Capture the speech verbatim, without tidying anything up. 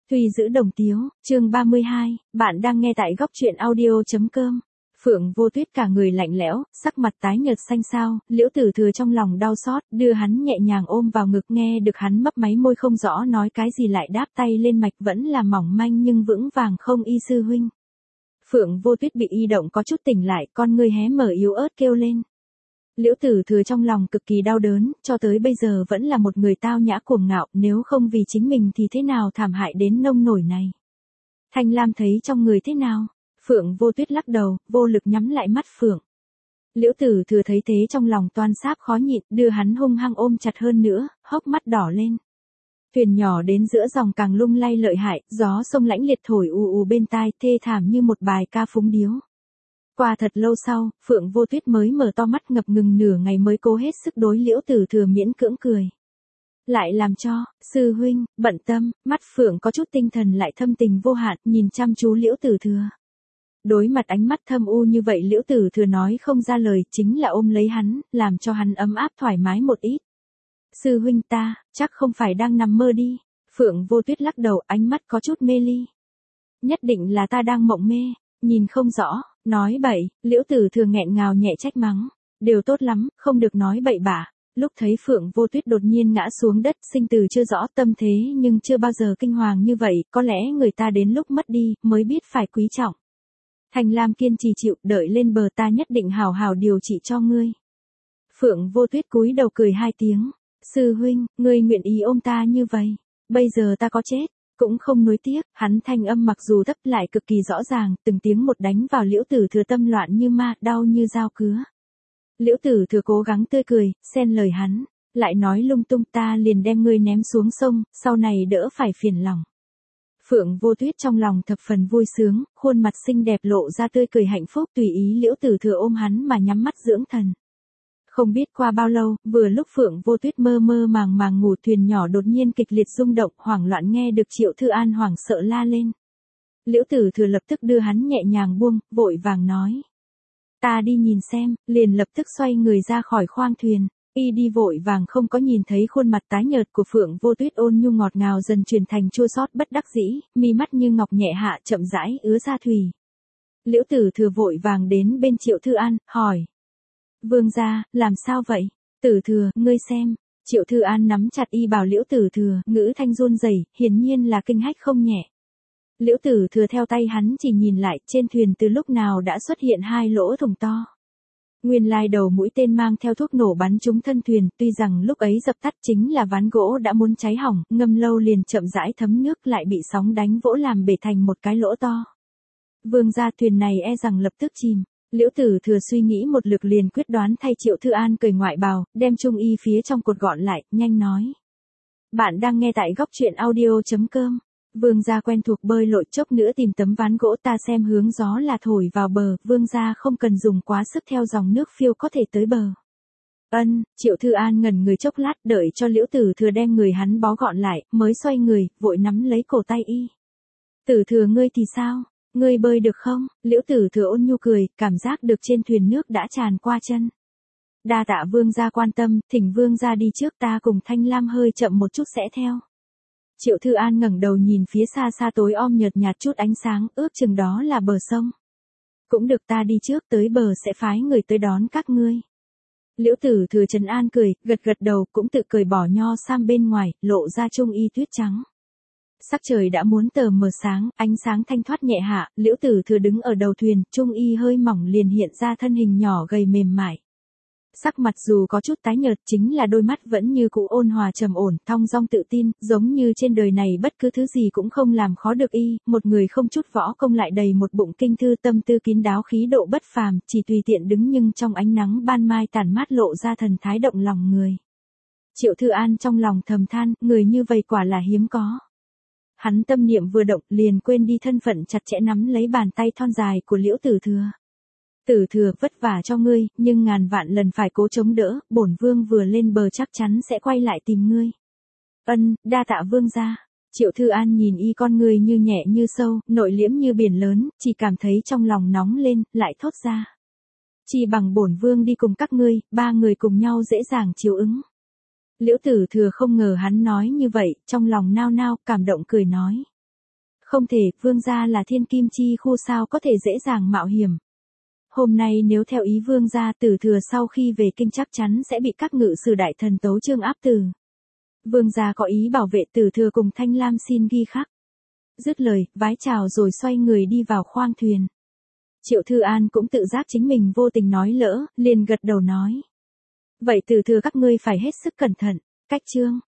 Tuy giữ đồng tiếu, chương ba mươi hai, bạn đang nghe tại góc truyện audio.com. Phượng Vô Tuyết cả người lạnh lẽo, sắc mặt tái nhợt xanh xao, Liễu Tử Thừa trong lòng đau xót, đưa hắn nhẹ nhàng ôm vào ngực, nghe được hắn mấp máy môi không rõ nói cái gì lại đáp tay lên mạch vẫn là mỏng manh nhưng vững vàng không y sư huynh. Phượng Vô Tuyết bị y động có chút tỉnh lại, con ngươi hé mở yếu ớt kêu lên. Liễu Tử Thừa trong lòng cực kỳ đau đớn, cho tới bây giờ vẫn là một người tao nhã cuồng ngạo, nếu không vì chính mình thì thế nào thảm hại đến nông nổi này. Thanh Lam thấy trong người thế nào? Phượng Vô Tuyết lắc đầu, vô lực nhắm lại mắt Phượng. Liễu Tử Thừa thấy thế trong lòng toan sáp khó nhịn, đưa hắn hung hăng ôm chặt hơn nữa, hốc mắt đỏ lên. Thuyền nhỏ đến giữa dòng càng lung lay lợi hại, gió sông lãnh liệt thổi ù ù bên tai, thê thảm như một bài ca phúng điếu. Qua thật lâu sau, Phượng Vô Tuyết mới mở to mắt, ngập ngừng nửa ngày mới cố hết sức đối Liễu Tử Thừa miễn cưỡng cười. Lại làm cho, sư huynh, bận tâm, mắt Phượng có chút tinh thần lại thâm tình vô hạn, nhìn chăm chú Liễu Tử Thừa. Đối mặt ánh mắt thâm u như vậy, Liễu Tử Thừa nói không ra lời, chính là ôm lấy hắn, làm cho hắn ấm áp thoải mái một ít. Sư huynh ta, chắc không phải đang nằm mơ đi. Phượng Vô Tuyết lắc đầu, ánh mắt có chút mê ly. Nhất định là ta đang mộng mê, nhìn không rõ. Nói bậy, Liễu Tử Thừa nghẹn ngào nhẹ trách mắng. Đều tốt lắm, không được nói bậy bạ. Lúc thấy Phượng Vô Tuyết đột nhiên ngã xuống đất, sinh từ chưa rõ tâm thế nhưng chưa bao giờ kinh hoàng như vậy, có lẽ người ta đến lúc mất đi, mới biết phải quý trọng. Thanh Lam kiên trì chịu, đợi lên bờ ta nhất định hào hào điều trị cho ngươi. Phượng Vô Tuyết cúi đầu cười hai tiếng. Sư huynh, ngươi nguyện ý ôm ta như vậy. Bây giờ ta có chết cũng không nuối tiếc. Hắn thanh âm mặc dù thấp lại cực kỳ rõ ràng, từng tiếng một đánh vào Liễu Tử Thừa tâm loạn như ma, đau như dao cứa. Liễu Tử Thừa cố gắng tươi cười, xen lời hắn, lại nói lung tung, ta liền đem ngươi ném xuống sông, sau này đỡ phải phiền lòng. Phượng Vô Tuyết trong lòng thập phần vui sướng, khuôn mặt xinh đẹp lộ ra tươi cười hạnh phúc, tùy ý Liễu Tử Thừa ôm hắn mà nhắm mắt dưỡng thần. Không biết qua bao lâu, vừa lúc Phượng Vô Tuyết mơ mơ màng màng ngủ, thuyền nhỏ đột nhiên kịch liệt rung động, hoảng loạn nghe được Triệu Thư An hoảng sợ la lên. Liễu Tử Thừa lập tức đưa hắn nhẹ nhàng buông, vội vàng nói. Ta đi nhìn xem, liền lập tức xoay người ra khỏi khoang thuyền. Y đi vội vàng không có nhìn thấy khuôn mặt tái nhợt của Phượng Vô Tuyết, ôn nhu ngọt ngào dần chuyển thành chua xót bất đắc dĩ, mi mắt như ngọc nhẹ hạ chậm rãi ứa ra thủy. Liễu Tử Thừa vội vàng đến bên Triệu Thư An, hỏi. Vương gia, làm sao vậy? Tử Thừa, ngươi xem. Triệu Thư An nắm chặt y bảo Liễu Tử Thừa, ngữ thanh run rẩy, hiển nhiên là kinh hách không nhẹ. Liễu Tử Thừa theo tay hắn chỉ nhìn lại, trên thuyền từ lúc nào đã xuất hiện hai lỗ thủng to. Nguyên lai đầu mũi tên mang theo thuốc nổ bắn trúng thân thuyền, tuy rằng lúc ấy dập tắt, chính là ván gỗ đã muốn cháy hỏng, ngâm lâu liền chậm rãi thấm nước, lại bị sóng đánh vỗ làm bể thành một cái lỗ to. Vương gia, thuyền này e rằng lập tức chìm. Liễu Tử Thừa suy nghĩ một lượt liền quyết đoán thay Triệu Thư An cởi ngoại bào, đem trung y phía trong cột gọn lại, nhanh nói. Bạn đang nghe tại góc truyện audio.com. Vương gia quen thuộc bơi lội, chốc nữa tìm tấm ván gỗ, ta xem hướng gió là thổi vào bờ, vương gia không cần dùng quá sức, theo dòng nước phiêu có thể tới bờ. Ân, Triệu Thư An ngẩn người chốc lát, đợi cho Liễu Tử Thừa đem người hắn bó gọn lại, mới xoay người, vội nắm lấy cổ tay y. Tử Thừa, ngươi thì sao? Ngươi bơi được không? Liễu Tử Thừa ôn nhu cười, cảm giác được trên thuyền nước đã tràn qua chân. Đa tạ vương gia quan tâm, thỉnh vương gia đi trước, ta cùng Thanh Lam hơi chậm một chút sẽ theo. Triệu Thư An ngẩng đầu nhìn phía xa xa tối om nhợt nhạt chút ánh sáng, ước chừng đó là bờ sông. Cũng được, ta đi trước, tới bờ sẽ phái người tới đón các ngươi. Liễu Tử Thừa trấn an cười, gật gật đầu, cũng tự cởi bỏ nho sam bên ngoài, lộ ra trung y tuyết trắng. Sắc trời đã muốn tờ mờ sáng, ánh sáng thanh thoát nhẹ hạ, Liễu Tử Thừa đứng ở đầu thuyền, trung y hơi mỏng liền hiện ra thân hình nhỏ gầy mềm mại. Sắc mặt dù có chút tái nhợt, chính là đôi mắt vẫn như cũ ôn hòa trầm ổn, thong dong tự tin, giống như trên đời này bất cứ thứ gì cũng không làm khó được y, một người không chút võ công lại đầy một bụng kinh thư, tâm tư kín đáo, khí độ bất phàm, chỉ tùy tiện đứng nhưng trong ánh nắng ban mai tản mát lộ ra thần thái động lòng người. Triệu Thư An trong lòng thầm than, người như vậy quả là hiếm có. Hắn tâm niệm vừa động, liền quên đi thân phận, chặt chẽ nắm lấy bàn tay thon dài của Liễu Tử Thừa. Tử Thừa, vất vả cho ngươi, nhưng ngàn vạn lần phải cố chống đỡ, bổn vương vừa lên bờ chắc chắn sẽ quay lại tìm ngươi. Ân, đa tạ vương gia. Triệu Thư An nhìn y, con người như nhẹ như sâu, nội liễm như biển lớn, chỉ cảm thấy trong lòng nóng lên, lại thốt ra. Chỉ bằng bổn vương đi cùng các ngươi, ba người cùng nhau dễ dàng chiếu ứng. Liễu Tử Thừa không ngờ hắn nói như vậy, trong lòng nao nao, cảm động cười nói. Không thể, vương gia là thiên kim chi khu sao có thể dễ dàng mạo hiểm. Hôm nay nếu theo ý vương gia, Tử Thừa sau khi về kinh chắc chắn sẽ bị các ngự sử đại thần tấu chương áp tử. Vương gia có ý bảo vệ Tử Thừa cùng Thanh Lam xin ghi khắc. Dứt lời, vái chào rồi xoay người đi vào khoang thuyền. Triệu Thư An cũng tự giác chính mình vô tình nói lỡ, liền gật đầu nói. Vậy Tử Thừa các ngươi phải hết sức cẩn thận, cách chương.